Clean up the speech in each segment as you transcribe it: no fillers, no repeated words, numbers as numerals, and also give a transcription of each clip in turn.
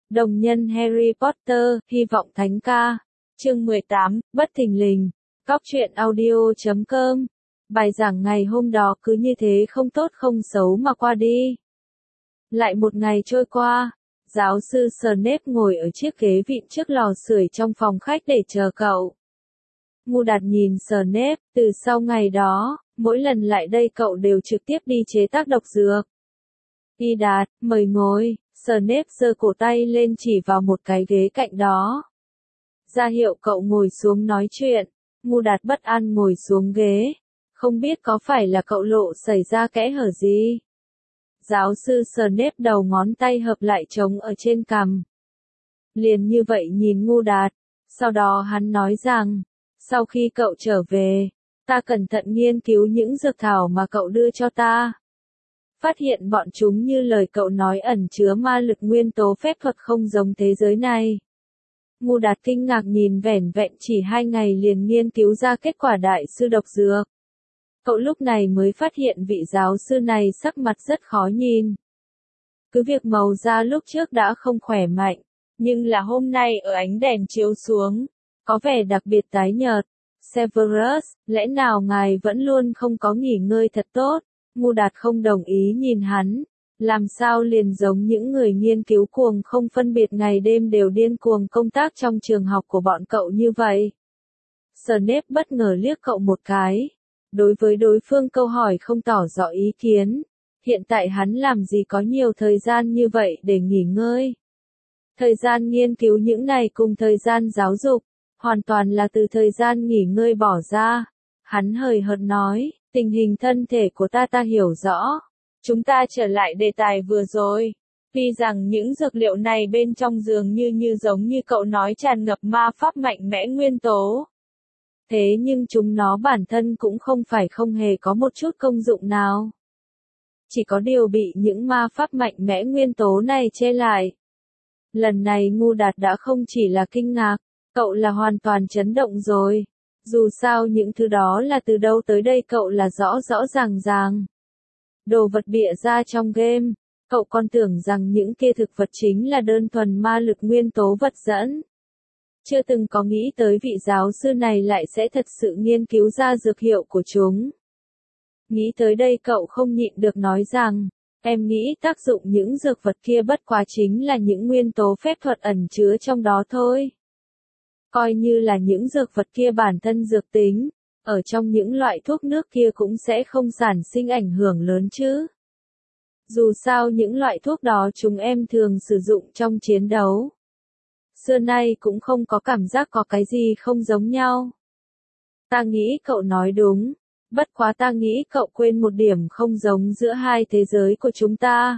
Đồng nhân Harry Potter, hy vọng thánh ca. Chương 18, bất thình lình. Cóc truyện audio.com. Bài giảng ngày hôm đó cứ như thế không tốt không xấu mà qua đi. Lại một ngày trôi qua, giáo sư Snape ngồi ở chiếc ghế vịn trước lò sưởi trong phòng khách để chờ cậu. Ngu Đạt nhìn Snape, từ sau ngày đó, mỗi lần lại đây cậu đều trực tiếp đi chế tác độc dược. Y Đạt, mời ngồi. Snape giơ cổ tay lên chỉ vào một cái ghế cạnh đó. Ra hiệu cậu ngồi xuống nói chuyện. Ngu Đạt bất an ngồi xuống ghế. Không biết có phải là cậu lộ xảy ra kẽ hở gì? Giáo sư Snape đầu ngón tay hợp lại trống ở trên cằm. Liền như vậy nhìn Ngu Đạt. Sau đó hắn nói rằng, sau khi cậu trở về, ta cẩn thận nghiên cứu những dược thảo mà cậu đưa cho ta. Phát hiện bọn chúng như lời cậu nói ẩn chứa ma lực nguyên tố phép thuật không giống thế giới này. Ngu Đạt kinh ngạc nhìn vẻn vẹn chỉ 2 ngày liền nghiên cứu ra kết quả đại sư độc dược. Cậu lúc này mới phát hiện vị giáo sư này sắc mặt rất khó nhìn. Cứ việc màu da lúc trước đã không khỏe mạnh, nhưng là hôm nay ở ánh đèn chiếu xuống, có vẻ đặc biệt tái nhợt. Severus, lẽ nào ngài vẫn luôn không có nghỉ ngơi thật tốt? Ngu Đạt không đồng ý nhìn hắn, làm sao liền giống những người nghiên cứu cuồng không phân biệt ngày đêm đều điên cuồng công tác trong trường học của bọn cậu như vậy. Snape bất ngờ liếc cậu một cái. Đối với đối phương câu hỏi không tỏ rõ ý kiến. Hiện tại hắn làm gì có nhiều thời gian như vậy để nghỉ ngơi. Thời gian nghiên cứu những này cùng thời gian giáo dục, hoàn toàn là từ thời gian nghỉ ngơi bỏ ra. Hắn hời hợt nói, tình hình thân thể của ta hiểu rõ. Chúng ta trở lại đề tài vừa rồi. Tuy rằng những dược liệu này bên trong dường như giống như cậu nói tràn ngập ma pháp mạnh mẽ nguyên tố. Thế nhưng chúng nó bản thân cũng không phải không hề có một chút công dụng nào. Chỉ có điều bị những ma pháp mạnh mẽ nguyên tố này che lại. Lần này Ngu Đạt đã không chỉ là kinh ngạc, cậu là hoàn toàn chấn động rồi. Dù sao những thứ đó là từ đâu tới đây cậu là rõ ràng. Đồ vật bịa ra trong game, cậu còn tưởng rằng những kia thực vật chính là đơn thuần ma lực nguyên tố vật dẫn. Chưa từng có nghĩ tới vị giáo sư này lại sẽ thật sự nghiên cứu ra dược hiệu của chúng. Nghĩ tới đây cậu không nhịn được nói rằng, em nghĩ tác dụng những dược vật kia bất quá chính là những nguyên tố phép thuật ẩn chứa trong đó thôi. Coi như là những dược vật kia bản thân dược tính, ở trong những loại thuốc nước kia cũng sẽ không sản sinh ảnh hưởng lớn chứ. Dù sao những loại thuốc đó chúng em thường sử dụng trong chiến đấu. Xưa nay cũng không có cảm giác có cái gì không giống nhau. Ta nghĩ cậu nói đúng, bất quá ta nghĩ cậu quên một điểm không giống giữa hai thế giới của chúng ta.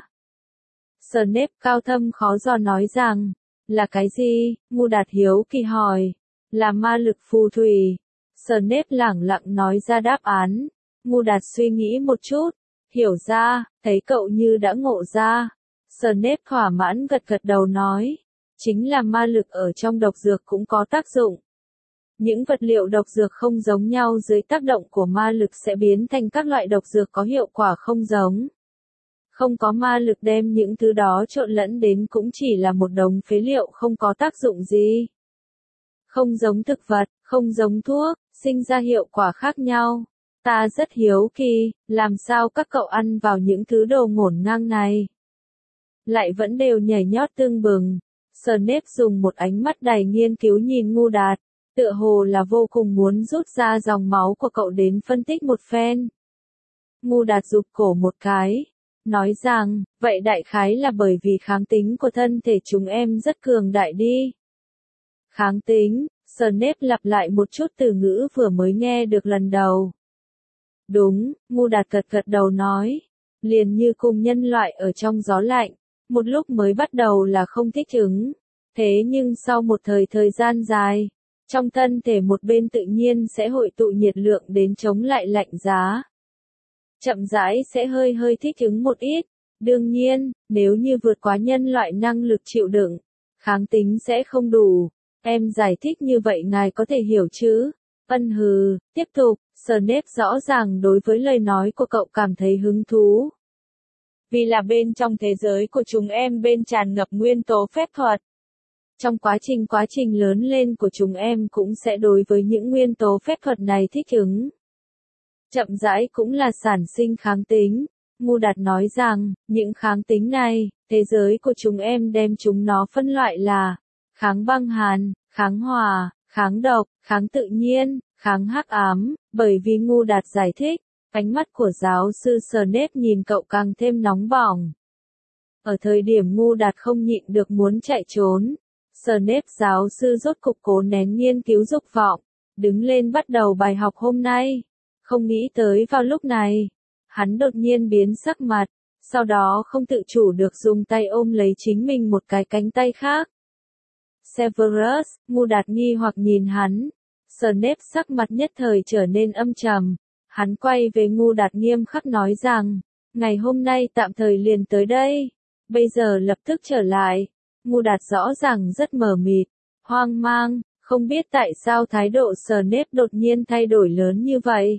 Snape cao thâm khó dò nói rằng, là cái gì? Ngu Đạt hiếu kỳ hỏi, là ma lực phù thủy. Snape lẳng lặng nói ra đáp án. Ngu Đạt suy nghĩ một chút, hiểu ra, thấy cậu như đã ngộ ra. Snape thỏa mãn gật đầu nói, chính là ma lực ở trong độc dược cũng có tác dụng. Những vật liệu độc dược không giống nhau dưới tác động của ma lực sẽ biến thành các loại độc dược có hiệu quả không giống. Không có ma lực đem những thứ đó trộn lẫn đến cũng chỉ là một đống phế liệu không có tác dụng gì. Không giống thực vật, không giống thuốc, sinh ra hiệu quả khác nhau. Ta rất hiếu kỳ, làm sao các cậu ăn vào những thứ đồ ngổn ngang này? Lại vẫn đều nhảy nhót tưng bừng. Snape dùng một ánh mắt đầy nghiên cứu nhìn Ngu Đạt, tựa hồ là vô cùng muốn rút ra dòng máu của cậu đến phân tích một phen. Ngu Đạt rụt cổ một cái, nói rằng, vậy đại khái là bởi vì kháng tính của thân thể chúng em rất cường đại đi. Kháng tính, Snape lặp lại một chút từ ngữ vừa mới nghe được lần đầu. Đúng, Ngu Đạt gật đầu nói, liền như cùng nhân loại ở trong gió lạnh, một lúc mới bắt đầu là không thích ứng. Thế nhưng sau một thời gian dài, trong thân thể một bên tự nhiên sẽ hội tụ nhiệt lượng đến chống lại lạnh giá. Chậm rãi sẽ hơi thích ứng một ít. Đương nhiên, nếu như vượt quá nhân loại năng lực chịu đựng, kháng tính sẽ không đủ. Em giải thích như vậy ngài có thể hiểu chứ? Hừ, tiếp tục. Snape rõ ràng đối với lời nói của cậu cảm thấy hứng thú. Vì là bên trong thế giới của chúng em bên tràn ngập nguyên tố phép thuật. Trong quá trình lớn lên của chúng em cũng sẽ đối với những nguyên tố phép thuật này thích ứng. Chậm rãi cũng là sản sinh kháng tính. Ngu Đạt nói rằng, những kháng tính này, thế giới của chúng em đem chúng nó phân loại là kháng băng hàn, kháng hỏa, kháng độc, kháng tự nhiên, kháng hắc ám, bởi vì Ngu Đạt giải thích, ánh mắt của giáo sư Snape nhìn cậu càng thêm nóng bỏng. Ở thời điểm Ngu Đạt không nhịn được muốn chạy trốn, Snape giáo sư rốt cục cố nén nghiên cứu dục vọng, đứng lên bắt đầu bài học hôm nay. Không nghĩ tới vào lúc này, hắn đột nhiên biến sắc mặt, sau đó không tự chủ được dùng tay ôm lấy chính mình một cái cánh tay khác. Severus, Ngu Đạt nghi hoặc nhìn hắn. Snape sắc mặt nhất thời trở nên âm trầm. Hắn quay về Ngu Đạt nghiêm khắc nói rằng, ngày hôm nay tạm thời liền tới đây, bây giờ lập tức trở lại. Ngu Đạt rõ ràng rất mờ mịt, hoang mang, không biết tại sao thái độ Snape đột nhiên thay đổi lớn như vậy.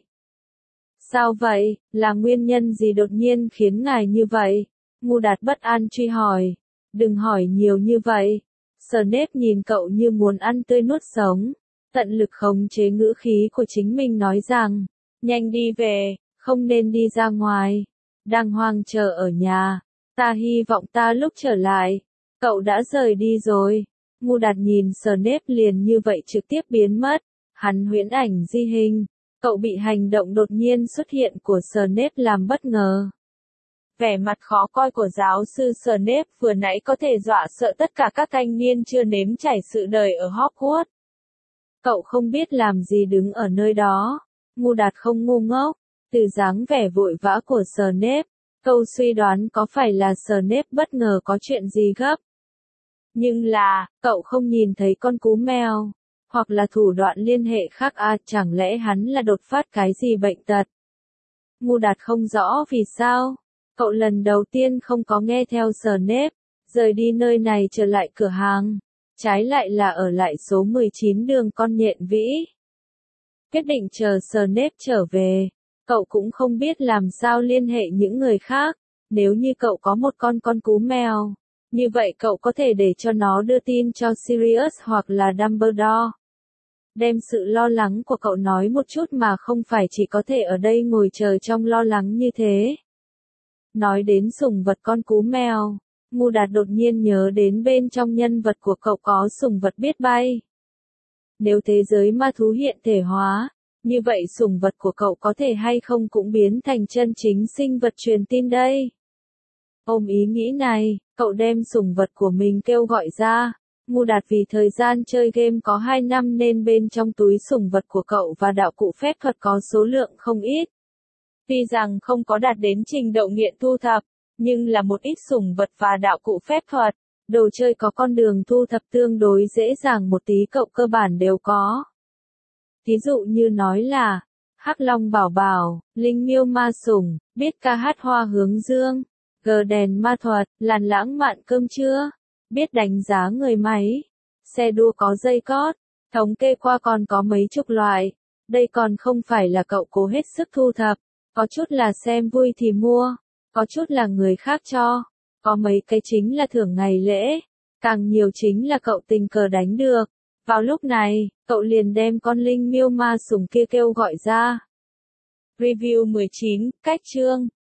Sao vậy, là nguyên nhân gì đột nhiên khiến ngài như vậy? Ngu Đạt bất an truy hỏi. Đừng hỏi nhiều như vậy. Snape nhìn cậu như muốn ăn tươi nuốt sống. Tận lực khống chế ngữ khí của chính mình nói rằng, nhanh đi về, không nên đi ra ngoài. Đang hoang chờ ở nhà. Ta hy vọng ta lúc trở lại. Cậu đã rời đi rồi. Ngu Đạt nhìn Snape liền như vậy trực tiếp biến mất. Hắn huyễn ảnh di hình. Cậu bị hành động đột nhiên xuất hiện của Snape làm bất ngờ. Vẻ mặt khó coi của giáo sư Snape vừa nãy có thể dọa sợ tất cả các thanh niên chưa nếm trải sự đời ở Hogwarts. Cậu không biết làm gì đứng ở nơi đó. Ngu Đạt không ngu ngốc. Từ dáng vẻ vội vã của Snape, cậu suy đoán có phải là Snape bất ngờ có chuyện gì gấp. Nhưng là, cậu không nhìn thấy con cú mèo. Hoặc là thủ đoạn liên hệ khác chẳng lẽ hắn là đột phát cái gì bệnh tật? Ngu Đạt không rõ vì sao. Cậu lần đầu tiên không có nghe theo Snape, rời đi nơi này trở lại cửa hàng. Trái lại là ở lại số 19 đường con nhện vĩ. Quyết định chờ Snape trở về. Cậu cũng không biết làm sao liên hệ những người khác. Nếu như cậu có một con cú mèo, như vậy cậu có thể để cho nó đưa tin cho Sirius hoặc là Dumbledore. Đem sự lo lắng của cậu nói một chút mà không phải chỉ có thể ở đây ngồi chờ trong lo lắng như thế. Nói đến sủng vật con cú mèo, Ngu Đạt đột nhiên nhớ đến bên trong nhân vật của cậu có sủng vật biết bay. Nếu thế giới ma thú hiện thể hóa, như vậy sủng vật của cậu có thể hay không cũng biến thành chân chính sinh vật truyền tin đây. Ôm ý nghĩ này, cậu đem sủng vật của mình kêu gọi ra. Ngu Đạt vì thời gian chơi game có 2 năm nên bên trong túi sủng vật của cậu và đạo cụ phép thuật có số lượng không ít. Tuy rằng không có đạt đến trình độ nghiện thu thập, nhưng là một ít sủng vật và đạo cụ phép thuật, đồ chơi có con đường thu thập tương đối dễ dàng một tí cậu cơ bản đều có. Ví dụ như nói là, Hắc Long Bảo Bảo, Linh Miêu Ma Sủng, biết ca hát hoa hướng dương, gờ đèn ma thuật, làn lãng mạn cơm trưa, biết đánh giá người máy, xe đua có dây cót, thống kê qua còn có mấy chục loại, đây còn không phải là cậu cố hết sức thu thập, có chút là xem vui thì mua, có chút là người khác cho, có mấy cái chính là thưởng ngày lễ, càng nhiều chính là cậu tình cờ đánh được. Vào lúc này, cậu liền đem con Linh Miêu Ma Sủng kia kêu gọi ra. Review 19, cách chương.